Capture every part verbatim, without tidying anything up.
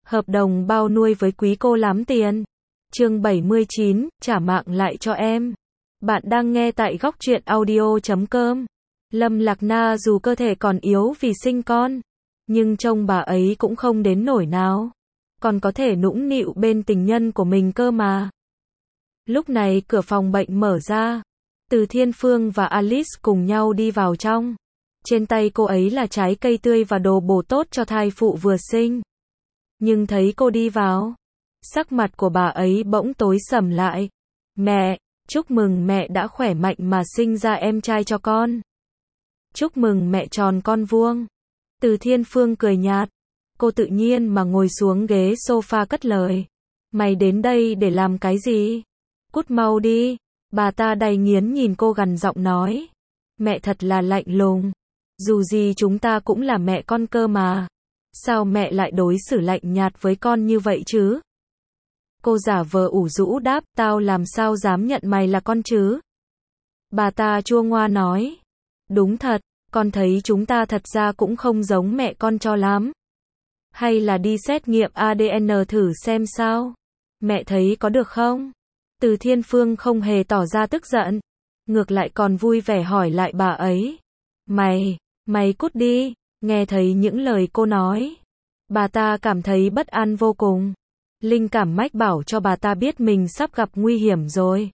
Hợp đồng bao nuôi với quý cô lắm tiền. Chương bảy mươi chín, trả mạng lại cho em. Bạn đang nghe tại góc truyện audio chấm com. Lâm Lạc Na dù cơ thể còn yếu vì sinh con, nhưng trông bà ấy cũng không đến nỗi nào. Còn có thể nũng nịu bên tình nhân của mình cơ mà. Lúc này cửa phòng bệnh mở ra. Từ Thiên Phương và Alice cùng nhau đi vào trong. Trên tay cô ấy là trái cây tươi và đồ bổ tốt cho thai phụ vừa sinh. Nhưng thấy cô đi vào, sắc mặt của bà ấy bỗng tối sầm lại. Mẹ, chúc mừng mẹ đã khỏe mạnh mà sinh ra em trai cho con. Chúc mừng mẹ tròn con vuông. Từ Thiên Phương cười nhạt. Cô tự nhiên mà ngồi xuống ghế sofa cất lời. Mày đến đây để làm cái gì? Cút mau đi. Bà ta đầy nghiến nhìn cô gằn giọng nói. Mẹ thật là lạnh lùng. Dù gì chúng ta cũng là mẹ con cơ mà. Sao mẹ lại đối xử lạnh nhạt với con như vậy chứ? Cô giả vờ ủ rũ đáp, tao làm sao dám nhận mày là con chứ? Bà ta chua ngoa nói. Đúng thật, con thấy chúng ta thật ra cũng không giống mẹ con cho lắm. Hay là đi xét nghiệm a đê en thử xem sao? Mẹ thấy có được không? Từ Thiên Phương không hề tỏ ra tức giận. Ngược lại còn vui vẻ hỏi lại bà ấy. Mày, mày cút đi. Nghe thấy những lời cô nói, bà ta cảm thấy bất an vô cùng. Linh cảm mách bảo cho bà ta biết mình sắp gặp nguy hiểm rồi.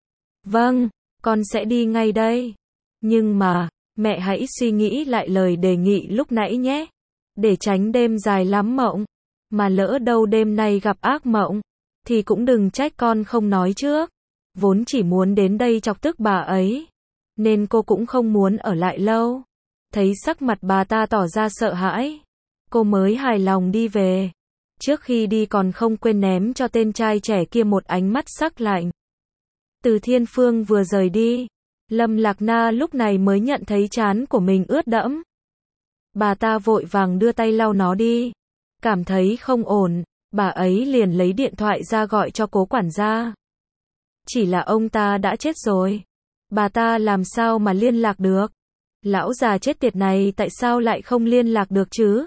Vâng, con sẽ đi ngay đây. Nhưng mà, mẹ hãy suy nghĩ lại lời đề nghị lúc nãy nhé. Để tránh đêm dài lắm mộng. Mà lỡ đâu đêm nay gặp ác mộng, thì cũng đừng trách con không nói trước. Vốn chỉ muốn đến đây chọc tức bà ấy, nên cô cũng không muốn ở lại lâu. Thấy sắc mặt bà ta tỏ ra sợ hãi, cô mới hài lòng đi về. Trước khi đi còn không quên ném cho tên trai trẻ kia một ánh mắt sắc lạnh. Từ Thiên Phương vừa rời đi, Lâm Lạc Na lúc này mới nhận thấy trán của mình ướt đẫm. Bà ta vội vàng đưa tay lau nó đi. Cảm thấy không ổn, bà ấy liền lấy điện thoại ra gọi cho cố quản gia. Chỉ là ông ta đã chết rồi. Bà ta làm sao mà liên lạc được? Lão già chết tiệt này tại sao lại không liên lạc được chứ?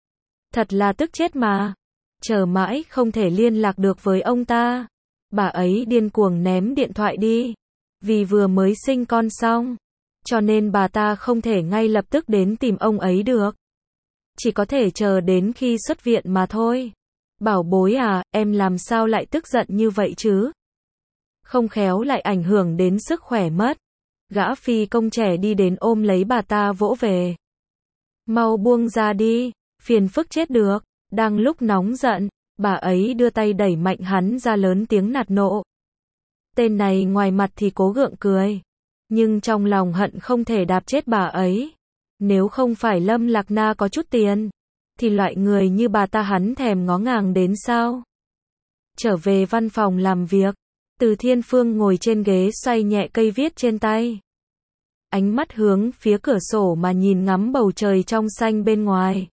Thật là tức chết mà. Chờ mãi không thể liên lạc được với ông ta. Bà ấy điên cuồng ném điện thoại đi. Vì vừa mới sinh con xong, cho nên bà ta không thể ngay lập tức đến tìm ông ấy được. Chỉ có thể chờ đến khi xuất viện mà thôi. Bảo bối à, em làm sao lại tức giận như vậy chứ? Không khéo lại ảnh hưởng đến sức khỏe mất. Gã phi công trẻ đi đến ôm lấy bà ta vỗ về. Mau buông ra đi, phiền phức chết được. Đang lúc nóng giận, bà ấy đưa tay đẩy mạnh hắn ra lớn tiếng nạt nộ. Tên này ngoài mặt thì cố gượng cười, nhưng trong lòng hận không thể đạp chết bà ấy. Nếu không phải Lâm Lạc Na có chút tiền, thì loại người như bà ta hắn thèm ngó ngàng đến sao? Trở về văn phòng làm việc, Từ Thiên Phương ngồi trên ghế xoay nhẹ cây viết trên tay. Ánh mắt hướng phía cửa sổ mà nhìn ngắm bầu trời trong xanh bên ngoài.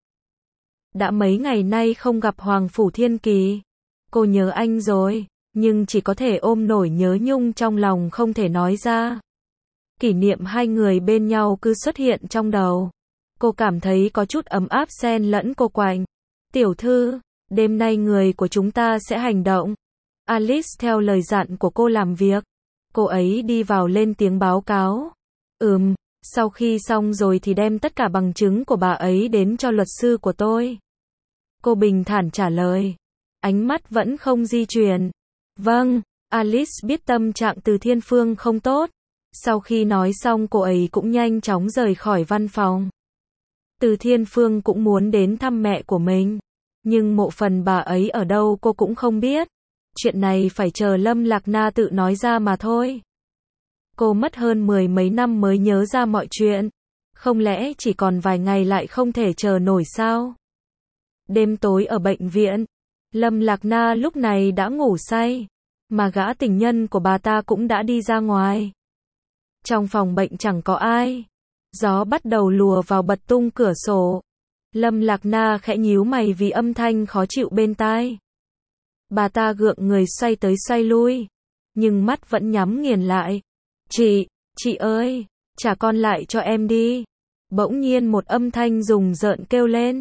Đã mấy ngày nay không gặp Hoàng Phủ Thiên Kỳ. Cô nhớ anh rồi, nhưng chỉ có thể ôm nỗi nhớ nhung trong lòng không thể nói ra. Kỷ niệm hai người bên nhau cứ xuất hiện trong đầu. Cô cảm thấy có chút ấm áp xen lẫn cô quạnh. Tiểu thư, đêm nay người của chúng ta sẽ hành động. Alice theo lời dặn của cô làm việc. Cô ấy đi vào lên tiếng báo cáo. Ừm, sau khi xong rồi thì đem tất cả bằng chứng của bà ấy đến cho luật sư của tôi. Cô bình thản trả lời. Ánh mắt vẫn không di chuyển. Vâng, Alice biết tâm trạng Từ Thiên Phương không tốt. Sau khi nói xong cô ấy cũng nhanh chóng rời khỏi văn phòng. Từ Thiên Phương cũng muốn đến thăm mẹ của mình. Nhưng mộ phần bà ấy ở đâu cô cũng không biết. Chuyện này phải chờ Lâm Lạc Na tự nói ra mà thôi. Cô mất hơn mười mấy năm mới nhớ ra mọi chuyện. Không lẽ chỉ còn vài ngày lại không thể chờ nổi sao? Đêm tối ở bệnh viện, Lâm Lạc Na lúc này đã ngủ say, mà gã tình nhân của bà ta cũng đã đi ra ngoài. Trong phòng bệnh chẳng có ai. Gió bắt đầu lùa vào bật tung cửa sổ. Lâm Lạc Na khẽ nhíu mày vì âm thanh khó chịu bên tai. Bà ta gượng người xoay tới xoay lui, nhưng mắt vẫn nhắm nghiền lại. Chị, chị ơi, trả con lại cho em đi. Bỗng nhiên một âm thanh rùng rợn kêu lên.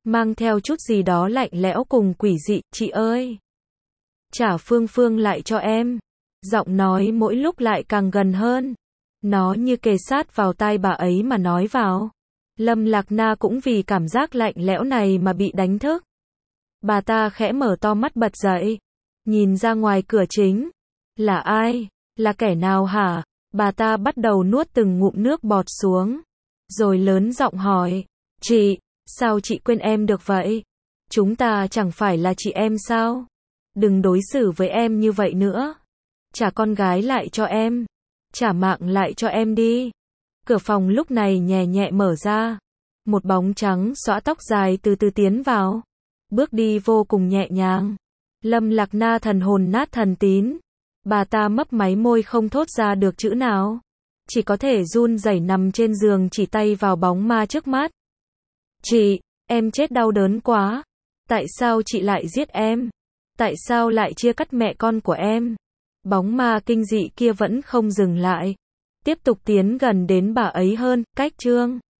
mang theo chút gì đó lạnh lẽo cùng quỷ dị, chị ơi. Trả Phương Phương lại cho em. Giọng nói mỗi lúc lại càng gần hơn. Nó như kề sát vào tai bà ấy mà nói vào. Lâm Lạc Na cũng vì cảm giác lạnh lẽo này mà bị đánh thức. Bà ta khẽ mở to mắt bật dậy. Nhìn ra ngoài cửa chính. Là ai? Là kẻ nào hả? Bà ta bắt đầu nuốt từng ngụm nước bọt xuống. Rồi lớn giọng hỏi. Chị, sao chị quên em được vậy? Chúng ta chẳng phải là chị em sao? Đừng đối xử với em như vậy nữa. Trả con gái lại cho em. Trả mạng lại cho em đi. Cửa phòng lúc này nhẹ nhẹ mở ra. Một bóng trắng xõa tóc dài từ từ tiến vào. Bước đi vô cùng nhẹ nhàng. Lâm Lạc Na thần hồn nát thần tín. Bà ta mấp máy môi không thốt ra được chữ nào. Chỉ có thể run rẩy nằm trên giường chỉ tay vào bóng ma trước mắt. Chị, em chết đau đớn quá. Tại sao chị lại giết em? Tại sao lại chia cắt mẹ con của em? Bóng ma kinh dị kia vẫn không dừng lại. Tiếp tục tiến gần đến bà ấy hơn, cách chương